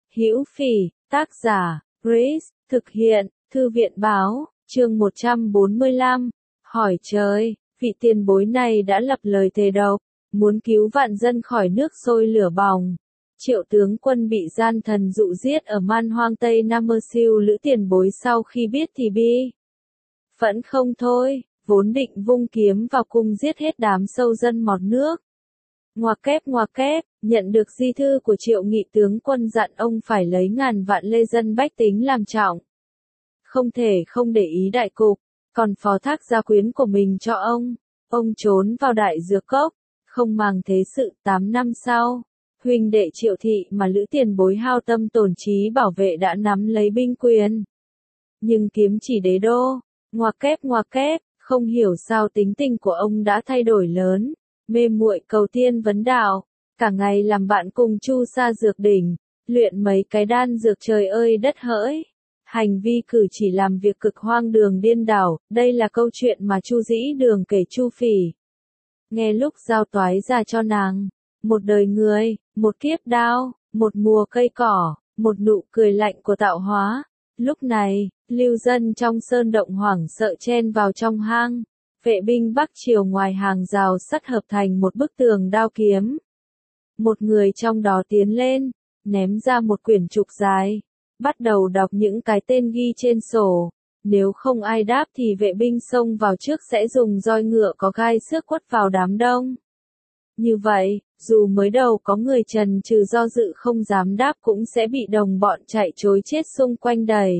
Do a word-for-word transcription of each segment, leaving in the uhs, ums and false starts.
Hữu Phỉ, tác giả, Grace, thực hiện, Thư viện báo, chương một trăm bốn mươi lăm, hỏi trời, vị tiền bối này đã lập lời thề độc, muốn cứu vạn dân khỏi nước sôi lửa bỏng. Triệu tướng quân bị gian thần dụ giết ở man hoang Tây Nam Mơ Siêu Lữ tiền bối sau khi biết thì bi vẫn không thôi, vốn định vung kiếm vào cung giết hết đám sâu dân mọt nước. Ngoặc kép ngoặc kép, nhận được di thư của Triệu Nghị tướng quân dặn ông phải lấy ngàn vạn lê dân bách tính làm trọng. Không thể không để ý đại cục, còn phó thác gia quyến của mình cho ông. Ông trốn vào đại dược cốc, không màng thế sự. Tám năm sau, huynh đệ Triệu thị mà Lữ tiền bối hao tâm tổn trí bảo vệ đã nắm lấy binh quyền. Nhưng kiếm chỉ đế đô, ngoặc kép ngoặc kép, không hiểu sao tính tình của ông đã thay đổi lớn. Mê muội cầu tiên vấn đạo, cả ngày làm bạn cùng Chu Sa dược đỉnh, luyện mấy cái đan dược trời ơi đất hỡi. Hành vi cử chỉ làm việc cực hoang đường điên đảo, đây là câu chuyện mà Chu Dĩ Đường kể Chu Phỉ. Nghe lúc giao toái ra cho nàng, một đời người, một kiếp đao, một mùa cây cỏ, một nụ cười lạnh của tạo hóa. Lúc này, lưu dân trong sơn động hoảng sợ chen vào trong hang. Vệ binh Bắc Triều ngoài hàng rào sắt hợp thành một bức tường đao kiếm. Một người trong đó tiến lên, ném ra một quyển trục dài, bắt đầu đọc những cái tên ghi trên sổ. Nếu không ai đáp thì vệ binh xông vào trước sẽ dùng roi ngựa có gai xước quất vào đám đông. Như vậy, dù mới đầu có người chần chừ do dự không dám đáp cũng sẽ bị đồng bọn chạy trối chết xung quanh đầy.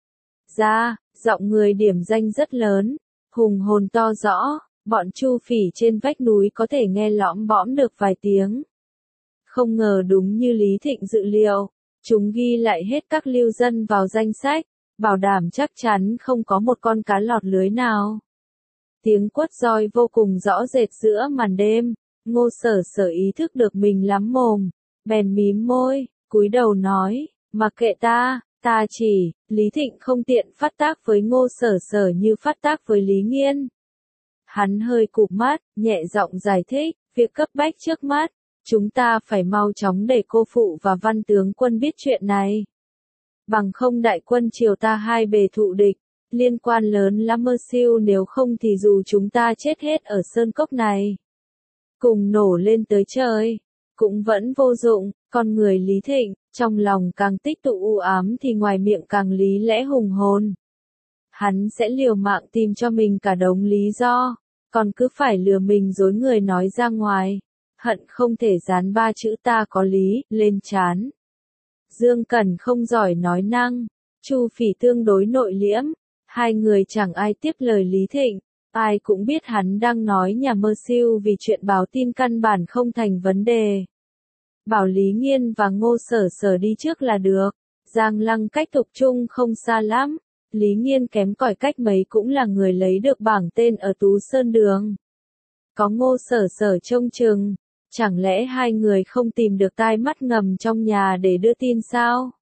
Ra, giọng người điểm danh rất lớn. Hùng hồn to rõ, bọn Chu Phỉ trên vách núi có thể nghe lõm bõm được vài tiếng. Không ngờ đúng như Lý Thịnh dự liệu, chúng ghi lại hết các lưu dân vào danh sách, bảo đảm chắc chắn không có một con cá lọt lưới nào. Tiếng quất roi vô cùng rõ rệt giữa màn đêm, Ngô Sở Sở ý thức được mình lắm mồm, bèn mím môi, cúi đầu nói, mặc kệ ta. Ta chỉ, Lý Thịnh không tiện phát tác với Ngô Sở Sở như phát tác với Lý Nghiên. Hắn hơi cụp mắt, nhẹ giọng giải thích, việc cấp bách trước mắt, chúng ta phải mau chóng để cô phụ và văn tướng quân biết chuyện này. Bằng không đại quân triều ta hai bề thụ địch, liên quan lớn lắm Mơ Siêu, nếu không thì dù chúng ta chết hết ở sơn cốc này, cùng nổ lên tới trời, cũng vẫn vô dụng. Con người Lý Thịnh, trong lòng càng tích tụ u ám thì ngoài miệng càng lý lẽ hùng hồn. Hắn sẽ liều mạng tìm cho mình cả đống lý do, còn cứ phải lừa mình dối người nói ra ngoài. Hận không thể dán ba chữ ta có lý lên trán. Dương Cẩn không giỏi nói năng, Chu Phỉ tương đối nội liễm, hai người chẳng ai tiếp lời Lý Thịnh. Ai cũng biết hắn đang nói nhà Mơ Siêu vì chuyện báo tin căn bản không thành vấn đề. Bảo Lý Nghiên và Ngô Sở Sở đi trước là được. Giang Lăng cách Thục Trung không xa lắm. Lý Nghiên kém cỏi cách mấy cũng là người lấy được bảng tên ở Tú Sơn Đường. Có Ngô Sở Sở trông chừng, chẳng lẽ hai người không tìm được tai mắt ngầm trong nhà để đưa tin sao?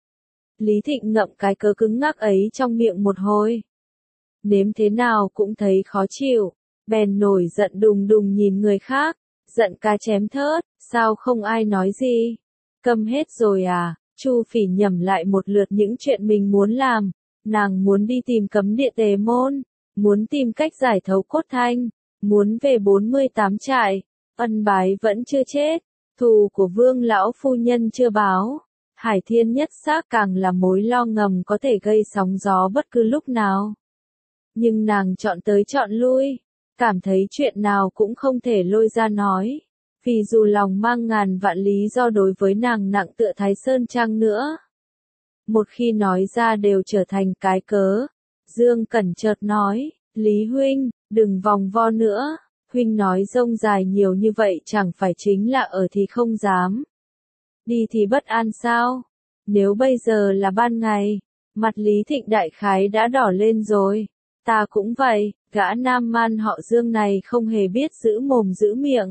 Lý Thịnh ngậm cái cớ cứng ngắc ấy trong miệng một hồi. Nếm thế nào cũng thấy khó chịu, bèn nổi giận đùng đùng nhìn người khác. Giận cá chém thớt, sao không ai nói gì? Câm hết rồi à? Chu Phỉ nhẩm lại một lượt những chuyện mình muốn làm. Nàng muốn đi tìm cấm địa Tề Môn, muốn tìm cách giải thấu Cốt Thanh, muốn về bốn mươi tám trại. Ân Bái vẫn chưa chết, thù của Vương lão phu nhân chưa báo. Hải Thiên nhất xác càng là mối lo ngầm có thể gây sóng gió bất cứ lúc nào. Nhưng nàng chọn tới chọn lui. Cảm thấy chuyện nào cũng không thể lôi ra nói, vì dù lòng mang ngàn vạn lý do đối với nàng nặng tựa Thái Sơn chăng nữa. Một khi nói ra đều trở thành cái cớ. Dương Cẩn chợt nói, Lý huynh, đừng vòng vo nữa, huynh nói rông dài nhiều như vậy chẳng phải chính là ở thì không dám. Đi thì bất an sao? Nếu bây giờ là ban ngày, mặt Lý Thịnh đại khái đã đỏ lên rồi. Ta cũng vậy, gã nam man họ Dương này không hề biết giữ mồm giữ miệng.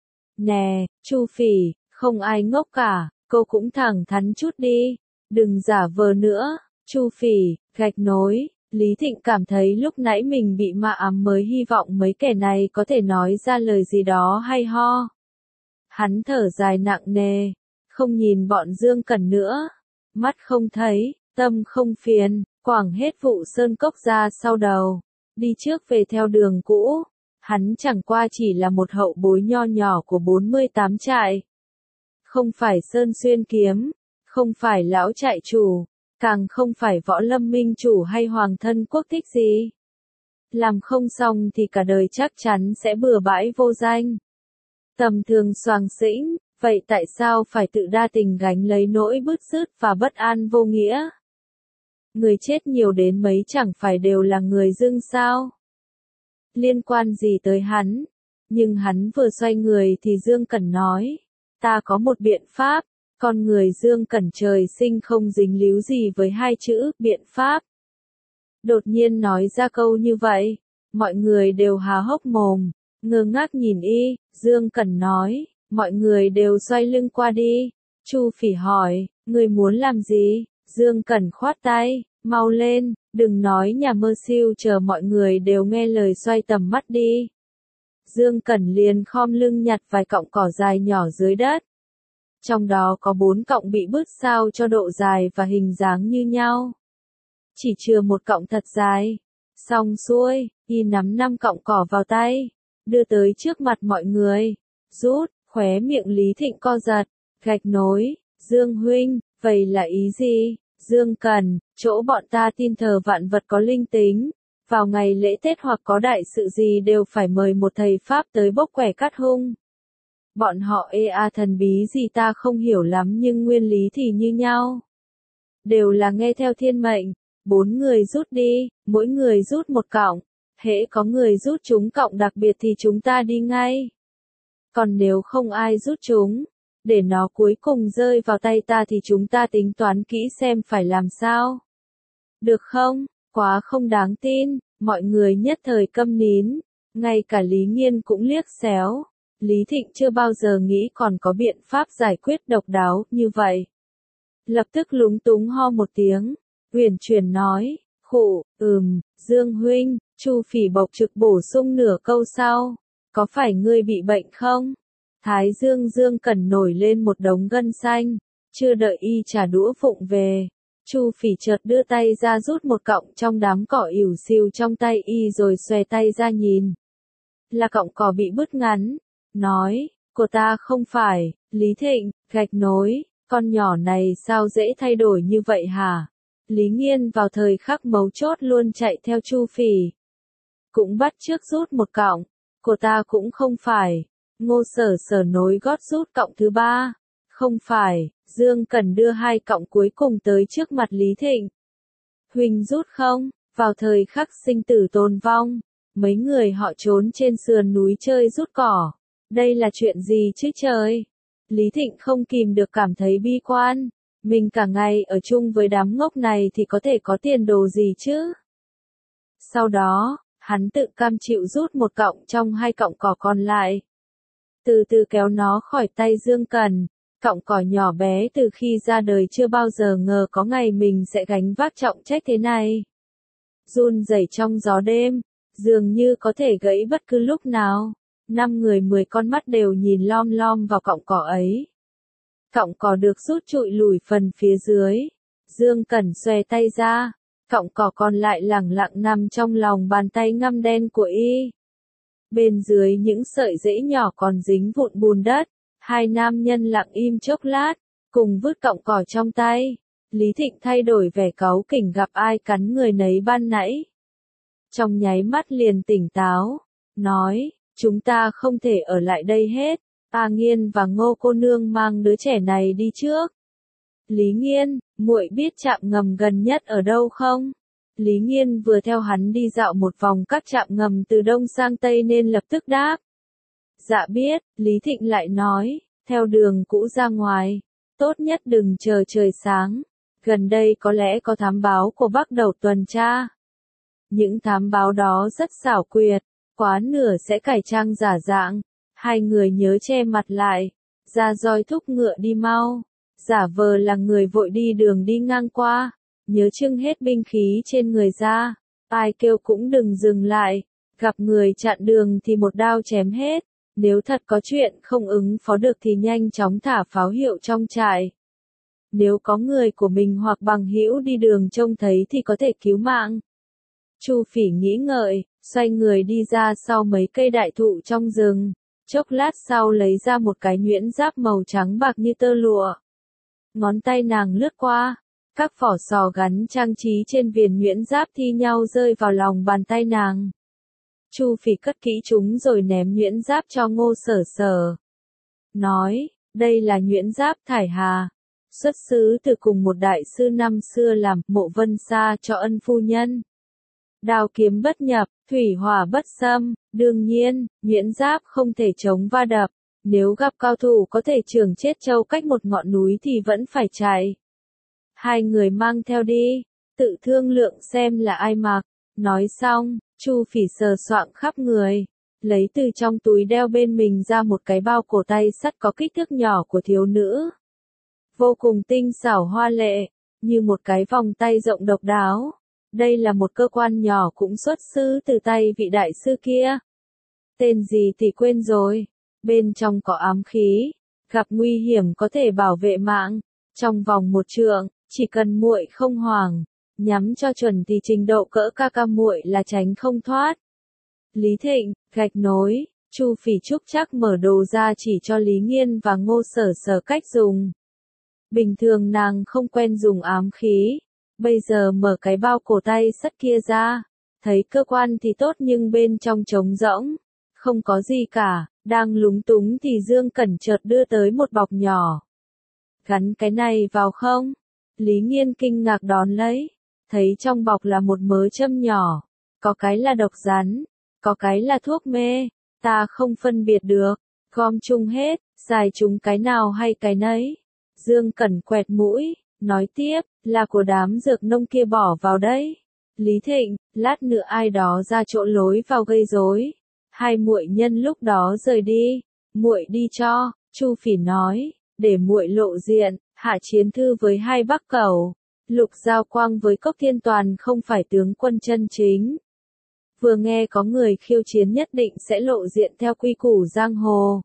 Nè, Chu Phỉ, không ai ngốc cả, cô cũng thẳng thắn chút đi, đừng giả vờ nữa. Chu Phỉ, gạch nối, Lý Thịnh cảm thấy lúc nãy mình bị ma ám mới hy vọng mấy kẻ này có thể nói ra lời gì đó hay ho. Hắn thở dài nặng nề, không nhìn bọn Dương Cẩn nữa, mắt không thấy, tâm không phiền, quẳng hết vụ sơn cốc ra sau đầu, đi trước về theo đường cũ. Hắn chẳng qua chỉ là một hậu bối nho nhỏ của bốn mươi tám trại. Không phải Sơn Xuyên Kiếm, không phải lão trại chủ, càng không phải Võ Lâm Minh chủ hay hoàng thân quốc thích gì. Làm không xong thì cả đời chắc chắn sẽ bừa bãi vô danh. Tầm thường soàng xĩnh, vậy tại sao phải tự đa tình gánh lấy nỗi bứt rứt và bất an vô nghĩa? Người chết nhiều đến mấy chẳng phải đều là người dưng sao? Liên quan gì tới hắn? Nhưng hắn vừa xoay người thì Dương Cẩn nói, ta có một biện pháp. Con người Dương Cẩn trời sinh không dính líu gì với hai chữ biện pháp. Đột nhiên nói ra câu như vậy, mọi người đều há hốc mồm, ngơ ngác nhìn y. Dương Cẩn nói, mọi người đều xoay lưng qua đi. Chu Phỉ hỏi, người muốn làm gì? Dương Cẩn khoát tay, mau lên, đừng nói nhà mơ siêu, chờ mọi người đều nghe lời xoay tầm mắt đi. Dương Cẩn liền khom lưng nhặt vài cọng cỏ dài nhỏ dưới đất. Trong đó có bốn cọng bị bứt sao cho độ dài và hình dáng như nhau. Chỉ chừa một cọng thật dài. Xong xuôi, y nắm năm cọng cỏ vào tay, đưa tới trước mặt mọi người. Rút, khóe miệng Lý Thịnh co giật, gạch nối, Dương huynh, vậy là ý gì? Dương Cẩn, chỗ bọn ta tin thờ vạn vật có linh tính. Vào ngày lễ Tết hoặc có đại sự gì đều phải mời một thầy Pháp tới bốc quẻ cắt hung. Bọn họ ê a thần bí gì ta không hiểu lắm nhưng nguyên lý thì như nhau. Đều là nghe theo thiên mệnh. Bốn người rút đi, mỗi người rút một cọng. Hễ có người rút chúng cọng đặc biệt thì chúng ta đi ngay. Còn nếu không ai rút chúng, để nó cuối cùng rơi vào tay ta thì chúng ta tính toán kỹ xem phải làm sao. Được không? Quá không đáng tin. Mọi người nhất thời câm nín. Ngay cả Lý Nghiên cũng liếc xéo. Lý Thịnh chưa bao giờ nghĩ còn có biện pháp giải quyết độc đáo như vậy. Lập tức lúng túng ho một tiếng, uyển chuyển nói, khụ, ừm, Dương huynh. Chu Phỉ bộc trực bổ sung nửa câu sau, có phải ngươi bị bệnh không? Thái Dương Dương Cẩn nổi lên một đống gân xanh, chưa đợi y trả đũa phụng về. Chu Phỉ chợt đưa tay ra rút một cọng trong đám cỏ ỉu xiu trong tay y rồi xòe tay ra nhìn. Là cọng cỏ bị bứt ngắn. Nói, của ta không phải. Lý Thịnh, gạch nối, con nhỏ này sao dễ thay đổi như vậy hả? Lý Nghiên vào thời khắc mấu chốt luôn chạy theo Chu Phỉ. Cũng bắt chước rút một cọng, của ta cũng không phải. Ngô Sở Sở nối gót rút cọng thứ ba. Không phải. Dương Cẩn đưa hai cọng cuối cùng tới trước mặt Lý Thịnh. Huỳnh rút không? Vào thời khắc sinh tử tồn vong, mấy người họ trốn trên sườn núi chơi rút cỏ. Đây là chuyện gì chứ trời? Lý Thịnh không kìm được cảm thấy bi quan. Mình cả ngày ở chung với đám ngốc này thì có thể có tiền đồ gì chứ? Sau đó, hắn tự cam chịu rút một cọng trong hai cọng cỏ còn lại. Từ từ kéo nó khỏi tay Dương Cẩn. Cọng cỏ nhỏ bé từ khi ra đời chưa bao giờ ngờ có ngày mình sẽ gánh vác trọng trách thế này. Run rẩy trong gió đêm, dường như có thể gãy bất cứ lúc nào. Năm người mười con mắt đều nhìn lom lom vào cọng cỏ ấy. Cọng cỏ được rút trụi lùi phần phía dưới. Dương Cẩn xòe tay ra. Cọng cỏ còn lại lẳng lặng nằm trong lòng bàn tay ngăm đen của y. Bên dưới những sợi rễ nhỏ còn dính vụn bùn đất. Hai nam nhân lặng im chốc lát, cùng vứt cọng cỏ trong tay. Lý Thịnh thay đổi vẻ cáu kỉnh gặp ai cắn người nấy ban nãy. Trong nháy mắt liền tỉnh táo, nói, chúng ta không thể ở lại đây hết. A Nghiên và Ngô cô nương mang đứa trẻ này đi trước. Lý Nghiên, muội biết trạm ngầm gần nhất ở đâu không? Lý Nghiên vừa theo hắn đi dạo một vòng các trạm ngầm từ đông sang tây nên lập tức đáp. Dạ biết. Lý Thịnh lại nói, theo đường cũ ra ngoài, tốt nhất đừng chờ trời sáng. Gần đây có lẽ có thám báo của Bắc đầu tuần tra. Những thám báo đó rất xảo quyệt, quá nửa sẽ cải trang giả dạng. Hai người nhớ che mặt lại, ra roi thúc ngựa đi mau, giả vờ là người vội đi đường đi ngang qua, nhớ trưng hết binh khí trên người ra, ai kêu cũng đừng dừng lại, gặp người chặn đường thì một đao chém hết, nếu thật có chuyện không ứng phó được thì nhanh chóng thả pháo hiệu trong trại. nếu có người của mình hoặc bằng hữu đi đường trông thấy thì có thể cứu mạng. Chu Phỉ nghĩ ngợi, xoay người đi ra sau mấy cây đại thụ trong rừng, chốc lát sau lấy ra một cái nhuyễn giáp màu trắng bạc như tơ lụa. Ngón tay nàng lướt qua, các vỏ sò gắn trang trí trên viền nhuyễn giáp thi nhau rơi vào lòng bàn tay nàng. Chu Phỉ cất kỹ chúng rồi ném nhuyễn giáp cho Ngô Sở Sở. Nói, đây là nhuyễn giáp thải hà, xuất xứ từ cùng một đại sư năm xưa làm Mộ Vân Sa cho ân phu nhân. Đao kiếm bất nhập, thủy hỏa bất xâm, đương nhiên, nhuyễn giáp không thể chống va đập. Nếu gặp cao thủ có thể trường chết châu cách một ngọn núi thì vẫn phải chạy. Hai người mang theo đi, tự thương lượng xem là ai mặc. Nói xong, Chu Phỉ sờ soạng khắp người, lấy từ trong túi đeo bên mình ra một cái bao cổ tay sắt có kích thước nhỏ của thiếu nữ. Vô cùng tinh xảo hoa lệ, như một cái vòng tay rộng độc đáo. Đây là một cơ quan nhỏ cũng xuất xứ từ tay vị đại sư kia. Tên gì thì quên rồi. Bên trong có ám khí, gặp nguy hiểm có thể bảo vệ mạng. Trong vòng một trượng, chỉ cần muội không hoảng, nhắm cho chuẩn thì trình độ cỡ ca ca muội là tránh không thoát. Lý Thịnh, gạch nối, Chu Phỉ chúc chắc mở đồ ra chỉ cho Lý Nghiên và Ngô Sở Sở cách dùng. Bình thường nàng không quen dùng ám khí, bây giờ mở cái bao cổ tay sắt kia ra, thấy cơ quan thì tốt nhưng bên trong trống rỗng, không có gì cả, đang lúng túng thì Dương Cẩn chợt đưa tới một bọc nhỏ. Gắn cái này vào không? Lý Nghiên kinh ngạc đón lấy, thấy trong bọc là một mớ châm nhỏ, có cái là độc rắn, có cái là thuốc mê, ta không phân biệt được, gom chung hết, xài chúng cái nào hay cái nấy. Dương Cẩn quẹt mũi, nói tiếp, là của đám dược nông kia bỏ vào đấy. Lý Thịnh, lát nữa ai đó ra chỗ lối vào gây rối. Hai muội nhân lúc đó rời đi, muội đi cho. Chu Phỉ nói, để muội lộ diện, hạ chiến thư với hai bắc cẩu. Lục Giao Quang với Cốc Thiên Toàn không phải tướng quân chân chính. Vừa nghe có người khiêu chiến nhất định sẽ lộ diện theo quy củ giang hồ.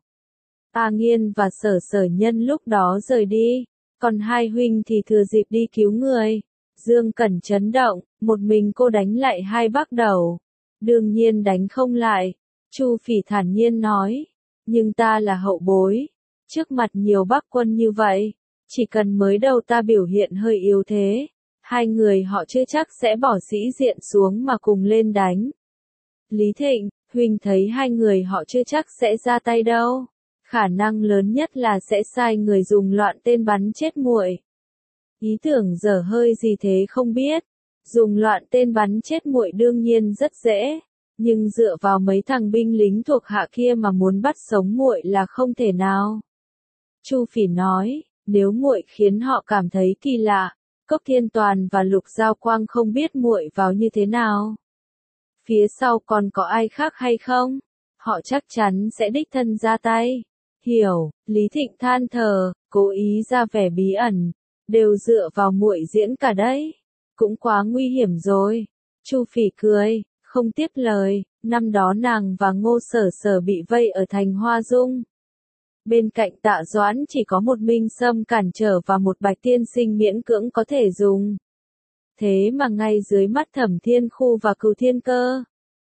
A Nghiên và Sở Sở Nhân lúc đó rời đi, còn hai huynh thì thừa dịp đi cứu người. Dương Cẩn chấn động, một mình cô đánh lại hai bắc đầu. Đương nhiên đánh không lại. Chu Phỉ thản nhiên nói, nhưng ta là hậu bối. Trước mặt nhiều bắc quân như vậy, chỉ cần mới đầu ta biểu hiện hơi yếu thế, hai người họ chưa chắc sẽ bỏ sĩ diện xuống mà cùng lên đánh. Lý Thịnh, huynh thấy hai người họ chưa chắc sẽ ra tay đâu. Khả năng lớn nhất là sẽ sai người dùng loạn tên bắn chết muội. Ý tưởng dở hơi gì thế không biết. Dùng loạn tên bắn chết muội đương nhiên rất dễ, nhưng dựa vào mấy thằng binh lính thuộc hạ kia mà muốn bắt sống muội là không thể nào. Chu Phỉ nói, nếu muội khiến họ cảm thấy kỳ lạ, Cốc Thiên Toàn và Lục Giao Quang không biết muội vào như thế nào. Phía sau còn có ai khác hay không? Họ chắc chắn sẽ đích thân ra tay. Hiểu, Lý Thịnh than thở, cố ý ra vẻ bí ẩn, đều dựa vào muội diễn cả đấy. Cũng quá nguy hiểm rồi. Chu Phỉ cười, không tiếp lời, năm đó nàng và Ngô Sở Sở bị vây ở thành Hoa Dung. Bên cạnh Tạ Doãn chỉ có một Minh Sâm cản trở và một Bạch Tiên Sinh miễn cưỡng có thể dùng. Thế mà ngay dưới mắt Thẩm Thiên Khu và Cửu Thiên Cơ,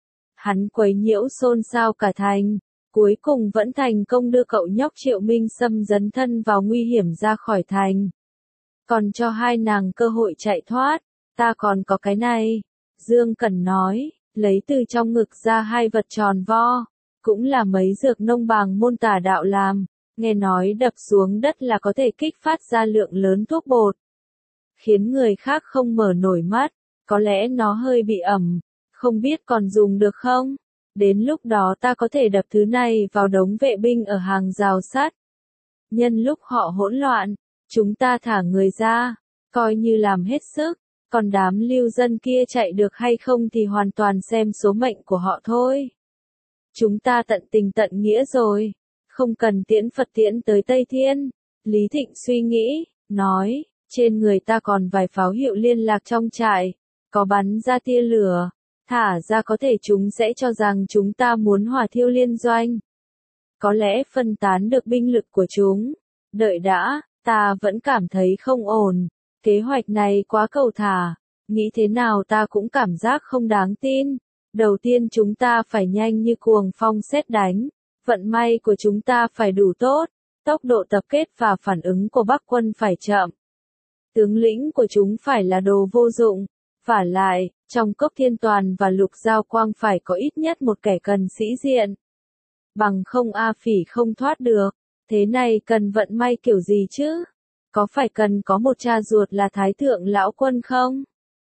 hắn quấy nhiễu xôn xao cả thành, cuối cùng vẫn thành công đưa cậu nhóc Triệu Minh Sâm dấn thân vào nguy hiểm ra khỏi thành. Còn cho hai nàng cơ hội chạy thoát, ta còn có cái này. Dương Cẩn nói, lấy từ trong ngực ra hai vật tròn vo, cũng là mấy dược nông bàng môn tà đạo làm, nghe nói đập xuống đất là có thể kích phát ra lượng lớn thuốc bột. Khiến người khác không mở nổi mắt, có lẽ nó hơi bị ẩm, không biết còn dùng được không? Đến lúc đó ta có thể đập thứ này vào đống vệ binh ở hàng rào sắt. Nhân lúc họ hỗn loạn, chúng ta thả người ra, coi như làm hết sức, còn đám lưu dân kia chạy được hay không thì hoàn toàn xem số mệnh của họ thôi. Chúng ta tận tình tận nghĩa rồi, không cần tiễn Phật tiễn tới Tây Thiên. Lý Thịnh suy nghĩ, nói, trên người ta còn vài pháo hiệu liên lạc trong trại, có bắn ra tia lửa, thả ra có thể chúng sẽ cho rằng chúng ta muốn hỏa thiêu liên doanh. Có lẽ phân tán được binh lực của chúng. Đợi đã, Ta vẫn cảm thấy không ổn, kế hoạch này quá cầu thả, nghĩ thế nào ta cũng cảm giác không đáng tin. Đầu tiên chúng ta phải nhanh như cuồng phong sét đánh, vận may của chúng ta phải đủ tốt, tốc độ tập kết và phản ứng của Bắc quân phải chậm. Tướng lĩnh của chúng phải là đồ vô dụng, vả lại, trong Cốc Thiên Toàn và Lục Giao Quang phải có ít nhất một kẻ cần sĩ diện. Bằng không A Phỉ không thoát được, thế này cần vận may kiểu gì chứ? Có phải cần có một cha ruột là Thái Thượng Lão Quân không?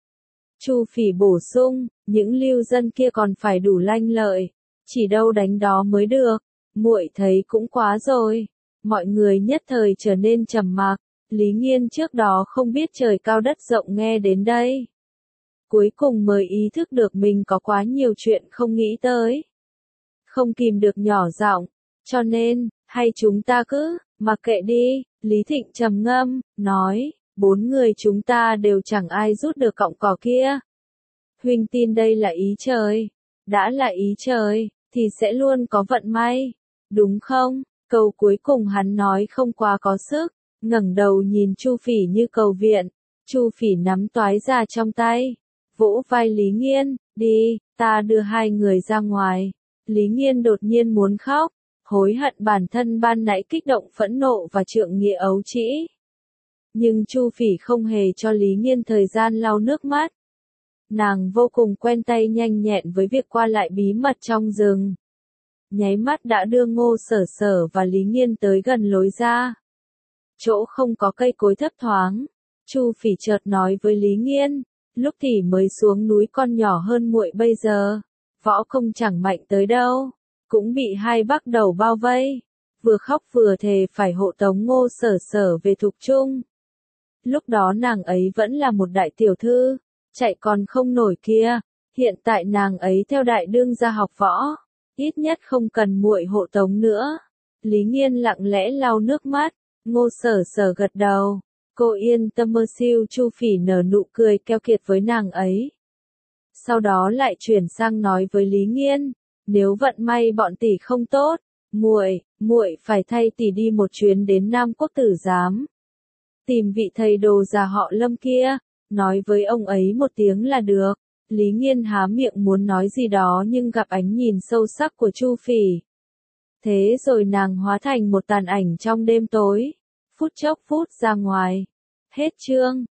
Chu Phỉ bổ sung, những lưu dân kia còn phải đủ lanh lợi, chỉ đâu đánh đó mới được, muội thấy cũng quá rồi. Mọi người nhất thời trở nên trầm mặc, Lý Nghiên trước đó không biết trời cao đất rộng nghe đến đây. Cuối cùng mới ý thức được mình có quá nhiều chuyện không nghĩ tới. Không kìm được nhỏ giọng, cho nên, hay chúng ta cứ, mặc kệ đi, Lý Thịnh trầm ngâm, nói, bốn người chúng ta đều chẳng ai rút được cọng cỏ kia. Huynh tin đây là ý trời, đã là ý trời, thì sẽ luôn có vận may, đúng không? Câu cuối cùng hắn nói không quá có sức, ngẩng đầu nhìn Chu Phỉ như cầu viện, Chu Phỉ nắm toái ra trong tay, vỗ vai Lý Nghiên, đi, ta đưa hai người ra ngoài. Lý Nghiên đột nhiên muốn khóc, hối hận bản thân ban nãy kích động phẫn nộ và trượng nghĩa ấu trĩ. Nhưng Chu Phỉ không hề cho Lý Nghiên thời gian lau nước mắt. Nàng vô cùng quen tay nhanh nhẹn với việc qua lại bí mật trong rừng. Nháy mắt đã đưa Ngô Sở Sở và Lý Nghiên tới gần lối ra. Chỗ không có cây cối thấp thoáng, Chu Phỉ chợt nói với Lý Nghiên, lúc thì mới xuống núi con nhỏ hơn muội bây giờ, võ công chẳng mạnh tới đâu, cũng bị hai bắc đầu bao vây, vừa khóc vừa thề phải hộ tống Ngô Sở Sở về Thục Trung. Lúc đó nàng ấy vẫn là một đại tiểu thư, chạy còn không nổi kia, hiện tại nàng ấy theo đại đương ra học võ, ít nhất không cần muội hộ tống nữa. Lý Nghiên lặng lẽ lau nước mắt, Ngô Sở Sở gật đầu, cô yên tâm mơ siêu. Chu Phỉ nở nụ cười keo kiệt với nàng ấy. Sau đó lại chuyển sang nói với Lý Nghiên, nếu vận may bọn tỷ không tốt, muội, muội phải thay tỷ đi một chuyến đến Nam Quốc Tử Giám. Tìm vị thầy đồ già họ Lâm kia, nói với ông ấy một tiếng là được. Lý Nghiên há miệng muốn nói gì đó nhưng gặp ánh nhìn sâu sắc của Chu Phỉ. Thế rồi nàng hóa thành một tàn ảnh trong đêm tối, phút chốc phút ra ngoài. Hết chương.